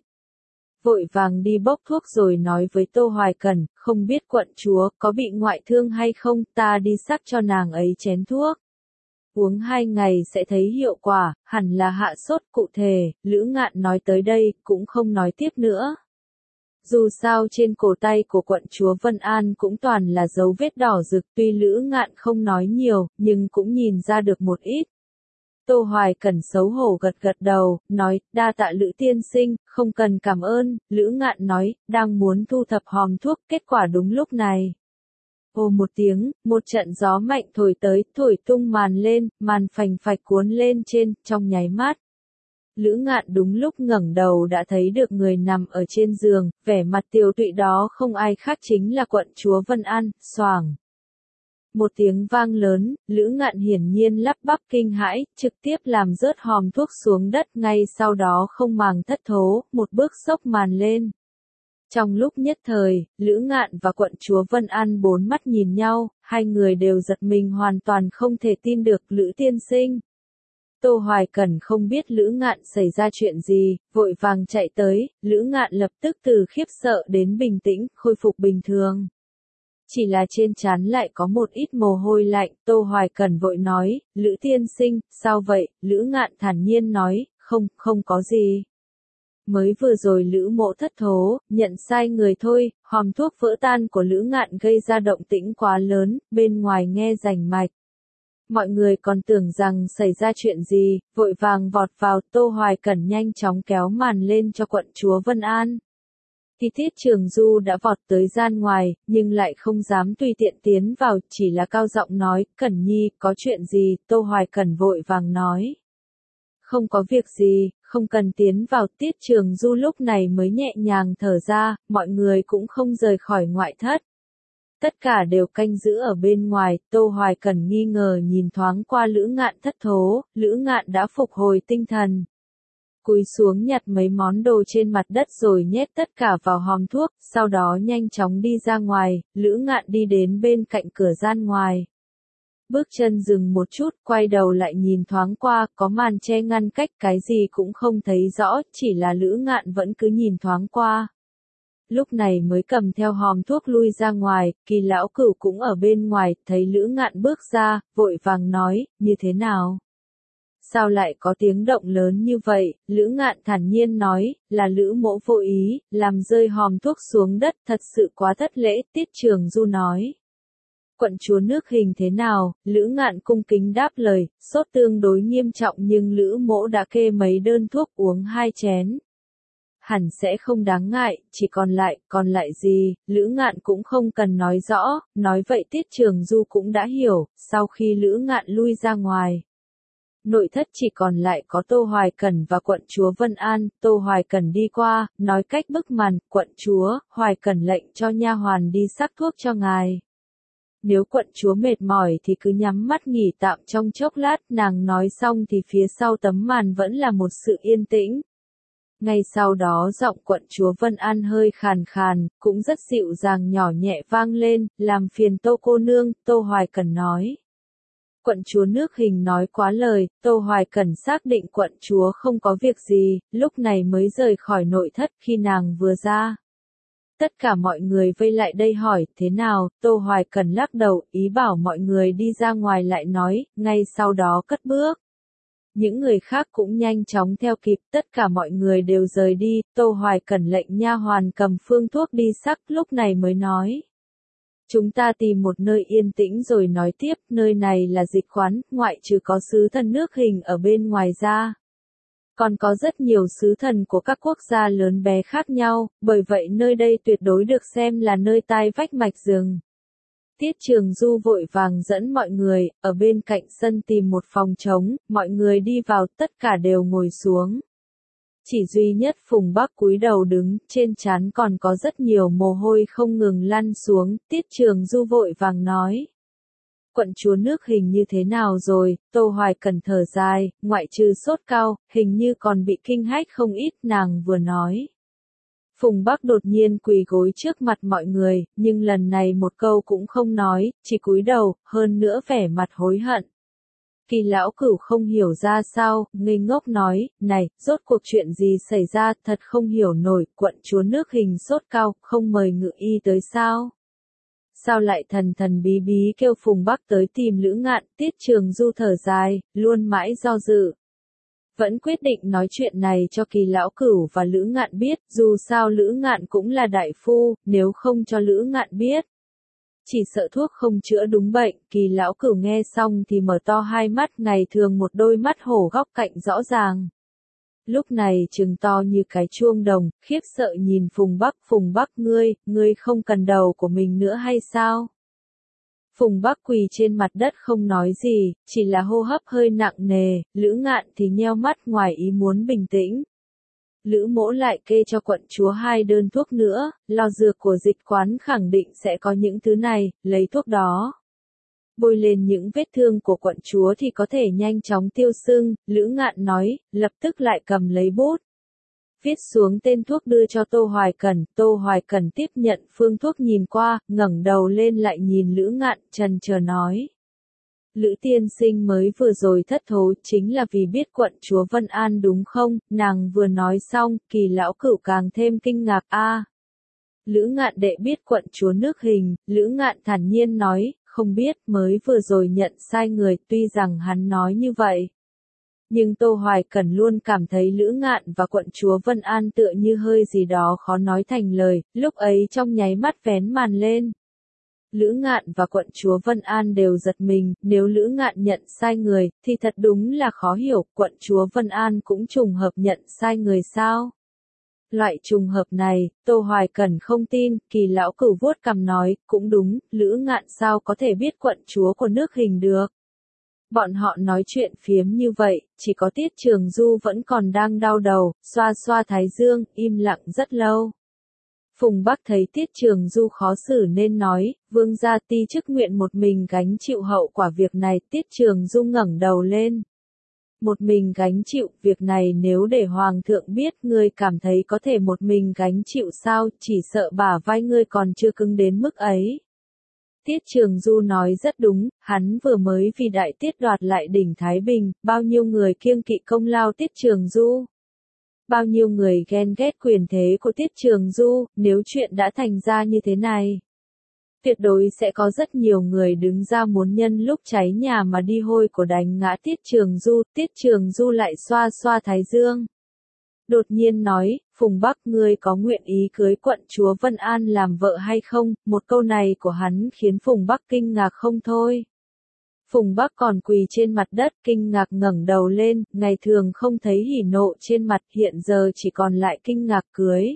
Vội vàng đi bốc thuốc rồi nói với Tô Hoài Cẩn, không biết quận chúa có bị ngoại thương hay không, ta đi sắc cho nàng ấy chén thuốc. Uống hai ngày sẽ thấy hiệu quả, hẳn là hạ sốt cụ thể, Lữ Ngạn nói tới đây, cũng không nói tiếp nữa. Dù sao trên cổ tay của quận chúa Vân An cũng toàn là dấu vết đỏ rực, tuy Lữ Ngạn không nói nhiều, nhưng cũng nhìn ra được một ít. Tô Hoài Cẩn xấu hổ gật gật đầu, nói, đa tạ Lữ tiên sinh, không cần cảm ơn, Lữ Ngạn nói, đang muốn thu thập hòm thuốc, kết quả đúng lúc này. Ồ một tiếng, một trận gió mạnh thổi tới, thổi tung màn lên, màn phành phạch cuốn lên trên, trong nháy mắt. Lữ Ngạn đúng lúc ngẩng đầu đã thấy được người nằm ở trên giường, vẻ mặt tiều tụy đó không ai khác chính là quận chúa Vân An, xoàng. Một tiếng vang lớn, Lữ Ngạn hiển nhiên lắp bắp kinh hãi, trực tiếp làm rớt hòm thuốc xuống đất, ngay sau đó không màng thất thố, một bước xốc màn lên. Trong lúc nhất thời, Lữ Ngạn và quận chúa Vân An bốn mắt nhìn nhau, hai người đều giật mình hoàn toàn không thể tin được Lữ tiên sinh. Tô Hoài Cẩn không biết Lữ Ngạn xảy ra chuyện gì, vội vàng chạy tới, Lữ Ngạn lập tức từ khiếp sợ đến bình tĩnh, khôi phục bình thường. Chỉ là trên trán lại có một ít mồ hôi lạnh, Tô Hoài Cẩn vội nói, Lữ tiên sinh, sao vậy, Lữ Ngạn thản nhiên nói, không, không có gì. Mới vừa rồi Lữ mộ thất thố, nhận sai người thôi, hòm thuốc vỡ tan của Lữ Ngạn gây ra động tĩnh quá lớn, bên ngoài nghe rành mạch. Mọi người còn tưởng rằng xảy ra chuyện gì, vội vàng vọt vào, Tô Hoài Cẩn nhanh chóng kéo màn lên cho quận chúa Vân An. Thì Tiết Trường Du đã vọt tới gian ngoài, nhưng lại không dám tùy tiện tiến vào, chỉ là cao giọng nói, Cẩn Nhi, có chuyện gì, Tô Hoài Cẩn vội vàng nói. Không có việc gì, không cần tiến vào, Tiết Trường Du lúc này mới nhẹ nhàng thở ra, mọi người cũng không rời khỏi ngoại thất. Tất cả đều canh giữ ở bên ngoài, Tô Hoài Cẩn nghi ngờ nhìn thoáng qua Lữ Ngạn thất thố, Lữ Ngạn đã phục hồi tinh thần. Cúi xuống nhặt mấy món đồ trên mặt đất rồi nhét tất cả vào hòm thuốc, sau đó nhanh chóng đi ra ngoài, Lữ Ngạn đi đến bên cạnh cửa gian ngoài. Bước chân dừng một chút, quay đầu lại nhìn thoáng qua, có màn che ngăn cách, cái gì cũng không thấy rõ, chỉ là Lữ Ngạn vẫn cứ nhìn thoáng qua. Lúc này mới cầm theo hòm thuốc lui ra ngoài, Kỳ lão cửu cũng ở bên ngoài, thấy Lữ Ngạn bước ra, vội vàng nói, như thế nào? Sao lại có tiếng động lớn như vậy? Lữ Ngạn thản nhiên nói, là Lữ mỗ vô ý, làm rơi hòm thuốc xuống đất, thật sự quá thất lễ, Tiết Trường Du nói. Quận chúa nước hình thế nào? Lữ Ngạn cung kính đáp lời, sốt tương đối nghiêm trọng nhưng Lữ mỗ đã kê mấy đơn thuốc uống hai chén. hẳn sẽ không đáng ngại, chỉ còn lại, còn lại gì, Lữ Ngạn cũng không cần nói rõ, nói vậy Tiết Trường Du cũng đã hiểu, sau khi Lữ Ngạn lui ra ngoài. Nội thất chỉ còn lại có Tô Hoài Cẩn và quận chúa Vân An, Tô Hoài Cẩn đi qua, nói cách bức màn, quận chúa, Hoài Cẩn lệnh cho nha hoàn đi sắc thuốc cho ngài. Nếu quận chúa mệt mỏi thì cứ nhắm mắt nghỉ tạm trong chốc lát, nàng nói xong thì phía sau tấm màn vẫn là một sự yên tĩnh. Ngay sau đó giọng quận chúa Vân An hơi khàn khàn, cũng rất dịu dàng nhỏ nhẹ vang lên, làm phiền Tô cô nương, Tô Hoài Cẩn nói. Quận chúa nước Hình nói quá lời, Tô Hoài Cẩn xác định quận chúa không có việc gì, lúc này mới rời khỏi nội thất khi nàng vừa ra. Tất cả mọi người vây lại đây hỏi, thế nào, Tô Hoài Cẩn lắc đầu, ý bảo mọi người đi ra ngoài lại nói, ngay sau đó cất bước. Những người khác cũng nhanh chóng theo kịp, tất cả mọi người đều rời đi, Tô Hoài Cẩn lệnh nha hoàn cầm phương thuốc đi sắc, lúc này mới nói. Chúng ta tìm một nơi yên tĩnh rồi nói tiếp, nơi này là dịch quán, ngoại trừ có sứ thần nước Hình ở bên ngoài ra. Còn có rất nhiều sứ thần của các quốc gia lớn bé khác nhau, bởi vậy nơi đây tuyệt đối được xem là nơi tai vách mạch rừng. Tiết Trường Du vội vàng dẫn mọi người, ở bên cạnh sân tìm một phòng trống, mọi người đi vào, tất cả đều ngồi xuống. Chỉ duy nhất Phùng Bắc cúi đầu đứng, trên trán còn có rất nhiều mồ hôi không ngừng lăn xuống, Tiết Trường Du vội vàng nói. Quận chúa nước Hình như thế nào rồi, Tô Hoài Cẩn thở dài, ngoại trừ sốt cao, hình như còn bị kinh hách không ít, nàng vừa nói. Phùng Bắc đột nhiên quỳ gối trước mặt mọi người, nhưng lần này một câu cũng không nói, chỉ cúi đầu, hơn nữa vẻ mặt hối hận. Kỳ lão cửu không hiểu ra sao, ngây ngốc nói, này, rốt cuộc chuyện gì xảy ra, thật không hiểu nổi, quận chúa nước Hình sốt cao, không mời ngự y tới sao? Sao lại thần thần bí bí kêu Phùng Bắc tới tìm Lữ Ngạn, Tiết Trường Du thở dài, luôn mãi do dự. Vẫn quyết định nói chuyện này cho Kỳ lão cửu và Lữ Ngạn biết, dù sao Lữ Ngạn cũng là đại phu, nếu không cho Lữ Ngạn biết. Chỉ sợ thuốc không chữa đúng bệnh, Kỳ lão cửu nghe xong thì mở to hai mắt, ngày thường một đôi mắt hổ góc cạnh rõ ràng. Lúc này trừng to như cái chuông đồng, khiếp sợ nhìn Phùng Bắc, Phùng Bắc ngươi, ngươi không cần đầu của mình nữa hay sao? Phùng Bắc quỳ trên mặt đất không nói gì, chỉ là hô hấp hơi nặng nề, Lữ Ngạn thì nheo mắt ngoài ý muốn bình tĩnh. Lữ Mỗ lại kê cho quận chúa hai đơn thuốc nữa, lò dược của dịch quán khẳng định sẽ có những thứ này, lấy thuốc đó. Bôi lên những vết thương của quận chúa thì có thể nhanh chóng tiêu sưng, Lữ Ngạn nói, lập tức lại cầm lấy bút. Viết xuống tên thuốc đưa cho Tô Hoài Cẩn, Tô Hoài Cẩn tiếp nhận phương thuốc nhìn qua, ngẩng đầu lên lại nhìn Lữ Ngạn, trần chờ nói. Lữ tiên sinh mới vừa rồi thất thố chính là vì biết quận chúa Vân An đúng không, nàng vừa nói xong, Kỳ lão cửu càng thêm kinh ngạc a. Lữ Ngạn đệ biết quận chúa nước Hình, Lữ Ngạn thản nhiên nói, không biết, mới vừa rồi nhận sai người, tuy rằng hắn nói như vậy. Nhưng Tô Hoài Cẩn luôn cảm thấy Lữ Ngạn và quận chúa Vân An tựa như hơi gì đó khó nói thành lời, lúc ấy trong nháy mắt vén màn lên. Lữ Ngạn và quận chúa Vân An đều giật mình, nếu Lữ Ngạn nhận sai người, thì thật đúng là khó hiểu, quận chúa Vân An cũng trùng hợp nhận sai người sao? Loại trùng hợp này, Tô Hoài Cẩn không tin, Kỳ lão cửu vuốt cằm nói, cũng đúng, Lữ Ngạn sao có thể biết quận chúa của nước Hình được. Bọn họ nói chuyện phiếm như vậy, chỉ có Tiết Trường Du vẫn còn đang đau đầu, xoa xoa thái dương, im lặng rất lâu. Phùng Bắc thấy Tiết Trường Du khó xử nên nói, vương gia ti chức nguyện một mình gánh chịu hậu quả việc này, Tiết Trường Du ngẩng đầu lên. Một mình gánh chịu, việc này nếu để Hoàng thượng biết ngươi cảm thấy có thể một mình gánh chịu sao, chỉ sợ bả vai ngươi còn chưa cứng đến mức ấy. Tiết Trường Du nói rất đúng, hắn vừa mới vì đại tiết đoạt lại đỉnh Thái Bình, bao nhiêu người kiêng kỵ công lao Tiết Trường Du. Bao nhiêu người ghen ghét quyền thế của Tiết Trường Du, nếu chuyện đã thành ra như thế này. Tuyệt đối sẽ có rất nhiều người đứng ra muốn nhân lúc cháy nhà mà đi hôi của đánh ngã Tiết Trường Du, Tiết Trường Du lại xoa xoa thái dương. Đột nhiên nói, Phùng Bắc ngươi có nguyện ý cưới quận chúa Vân An làm vợ hay không, một câu này của hắn khiến Phùng Bắc kinh ngạc không thôi. Phùng Bắc còn quỳ trên mặt đất kinh ngạc ngẩng đầu lên, ngày thường không thấy hỉ nộ trên mặt, hiện giờ chỉ còn lại kinh ngạc. Cưới.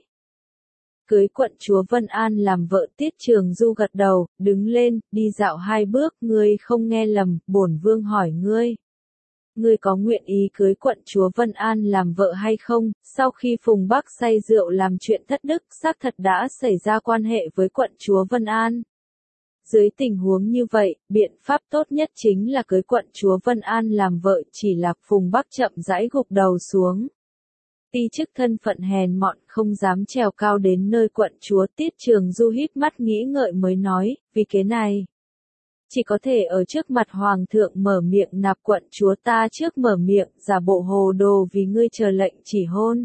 Cưới quận chúa Vân An làm vợ. Tiết Trường Du gật đầu, đứng lên, đi dạo hai bước. Ngươi không nghe lầm, bổn vương hỏi ngươi. Ngươi có nguyện ý cưới quận chúa Vân An làm vợ hay không? Sau khi Phùng Bắc say rượu làm chuyện thất đức, xác thật đã xảy ra quan hệ với quận chúa Vân An. Dưới tình huống như vậy, biện pháp tốt nhất chính là cưới quận chúa Vân An làm vợ. Chỉ là Phùng Bắc chậm rãi gục đầu xuống. Ti chức thân phận hèn mọn không dám trèo cao đến nơi quận chúa. Tiết Trường Du híp mắt nghĩ ngợi mới nói, vì cái này. Chỉ có thể ở trước mặt hoàng thượng mở miệng nạp quận chúa. Ta trước mở miệng, giả bộ hồ đồ vì ngươi chờ lệnh chỉ hôn.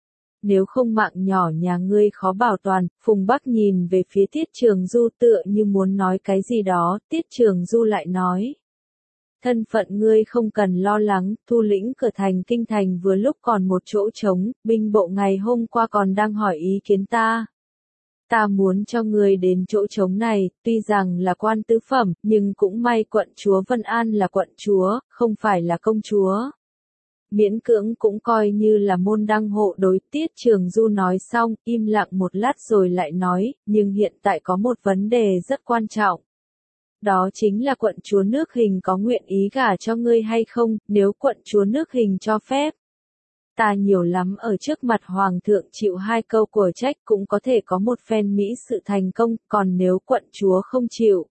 Nếu không mạng nhỏ nhà ngươi khó bảo toàn. Phùng Bắc nhìn về phía Tiết Trường Du tựa như muốn nói cái gì đó. Tiết Trường Du lại nói. Thân phận ngươi không cần lo lắng, thủ lĩnh cửa thành kinh thành vừa lúc còn một chỗ trống, binh bộ ngày hôm qua còn đang hỏi ý kiến ta. Ta muốn cho ngươi đến chỗ trống này, tuy rằng là quan tứ phẩm, nhưng cũng may quận chúa Vân An là quận chúa, không phải là công chúa. Miễn cưỡng cũng coi như là môn đăng hộ đối. Tiết Trường Du nói xong, im lặng một lát rồi lại nói, nhưng hiện tại có một vấn đề rất quan trọng. Đó chính là quận chúa nước Hình có nguyện ý gả cho ngươi hay không, nếu quận chúa nước Hình cho phép. Ta nhiều lắm ở trước mặt hoàng thượng chịu hai câu của trách cũng có thể có một phen mỹ sự thành công, còn nếu quận chúa không chịu.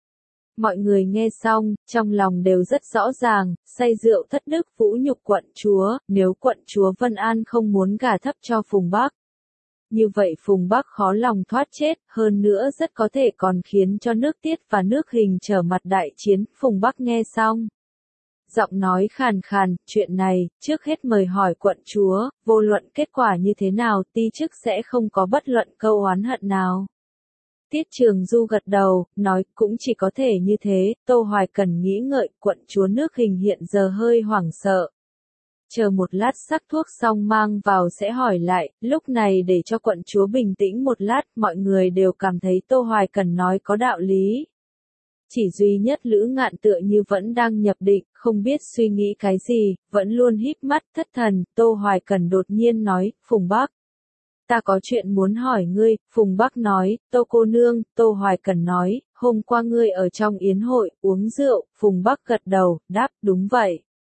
Mọi người nghe xong, trong lòng đều rất rõ ràng, say rượu thất đức vũ nhục quận chúa, nếu quận chúa Vân An không muốn gả thấp cho Phùng Bắc. Như vậy Phùng Bắc khó lòng thoát chết, hơn nữa rất có thể còn khiến cho nước Tiết và nước Hình trở mặt đại chiến. Phùng Bắc nghe xong. Giọng nói khàn khàn, chuyện này, trước hết mời hỏi quận chúa, vô luận kết quả như thế nào, ti chức sẽ không có bất luận câu oán hận nào. Tiết Trường Du gật đầu, nói cũng chỉ có thể như thế. Tô Hoài Cần nghĩ ngợi, quận chúa nước Hình hiện giờ hơi hoảng sợ. Chờ một lát sắc thuốc xong mang vào sẽ hỏi lại, lúc này để cho quận chúa bình tĩnh một lát, mọi người đều cảm thấy Tô Hoài Cần nói có đạo lý. Chỉ duy nhất Lữ Ngạn tựa như vẫn đang nhập định, không biết suy nghĩ cái gì, vẫn luôn híp mắt thất thần. Tô Hoài Cần đột nhiên nói, Phùng Bắc. Ta có chuyện muốn hỏi ngươi. Phùng Bắc nói, Tô cô nương. Tô Hoài Cần nói, hôm qua ngươi ở trong yến hội, uống rượu. Phùng Bắc gật đầu, đáp, đúng vậy.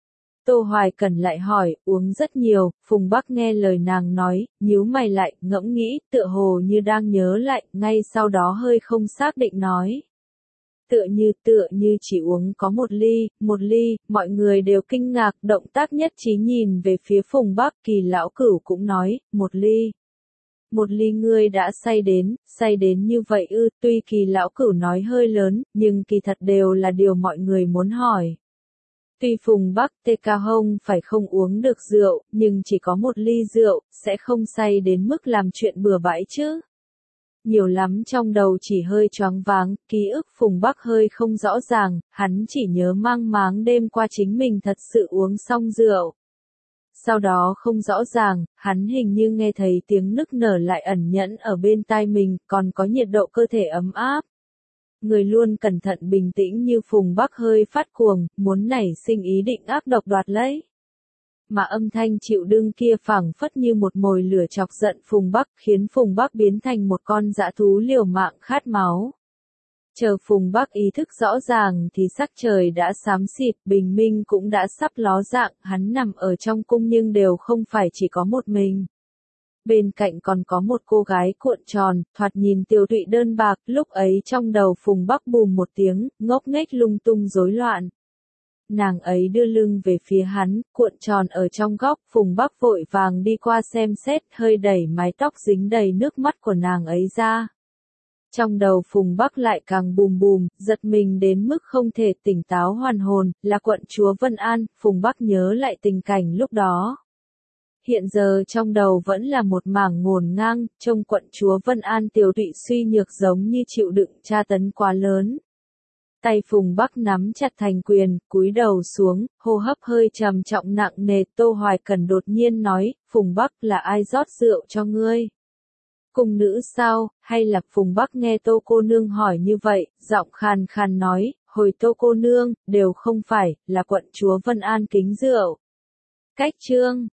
Tô Hoài Cần lại hỏi, uống rất nhiều. Phùng Bắc nghe lời nàng nói, nhíu mày lại, ngẫm nghĩ, tựa hồ như đang nhớ lại, ngay sau đó hơi không xác định nói. Tựa như tựa như chỉ uống có một ly, một ly, mọi người đều kinh ngạc, động tác nhất trí nhìn về phía Phùng Bắc. Kỳ lão cửu cũng nói, một ly. Một ly ngươi đã say đến, say đến như vậy ư? Tuy Kỳ lão cửu nói hơi lớn, nhưng kỳ thật đều là điều mọi người muốn hỏi. Tuy Phùng Bắc tê cao hông phải không uống được rượu, nhưng chỉ có một ly rượu, sẽ không say đến mức làm chuyện bừa bãi chứ. Nhiều lắm trong đầu chỉ hơi choáng váng, ký ức Phùng Bắc hơi không rõ ràng, hắn chỉ nhớ mang máng đêm qua chính mình thật sự uống xong rượu. Sau đó không rõ ràng, hắn hình như nghe thấy tiếng nức nở lại ẩn nhẫn ở bên tai mình, còn có nhiệt độ cơ thể ấm áp. Người luôn cẩn thận bình tĩnh như Phùng Bắc hơi phát cuồng, muốn nảy sinh ý định áp độc đoạt lấy. Mà âm thanh chịu đựng kia phảng phất như một mồi lửa chọc giận Phùng Bắc, khiến Phùng Bắc biến thành một con dã thú liều mạng khát máu. Chờ Phùng Bắc ý thức rõ ràng thì sắc trời đã xám xịt, bình minh cũng đã sắp ló dạng, hắn nằm ở trong cung nhưng đều không phải chỉ có một mình. Bên cạnh còn có một cô gái cuộn tròn, thoạt nhìn tiều tụy đơn bạc, lúc ấy trong đầu Phùng Bắc bùm một tiếng, ngốc nghếch lung tung rối loạn. Nàng ấy đưa lưng về phía hắn, cuộn tròn ở trong góc, Phùng Bắc vội vàng đi qua xem xét, hơi đẩy mái tóc dính đầy nước mắt của nàng ấy ra. Trong đầu Phùng Bắc lại càng bùm bùm, giật mình đến mức không thể tỉnh táo hoàn hồn, là quận chúa Vân An. Phùng Bắc nhớ lại tình cảnh lúc đó. Hiện giờ trong đầu vẫn là một mảng ngổn ngang, trông quận chúa Vân An tiều tụy suy nhược giống như chịu đựng tra tấn quá lớn. Tay Phùng Bắc nắm chặt thành quyền, cúi đầu xuống, hô hấp hơi trầm trọng nặng nề. Tô Hoài Cần đột nhiên nói, Phùng Bắc là ai rót rượu cho ngươi? Cung nữ sao, hay là Phùng Bắc nghe Tô cô nương hỏi như vậy, giọng khàn khàn nói, hồi Tô cô nương, đều không phải, là quận chúa Vân An kính rượu. Cách chương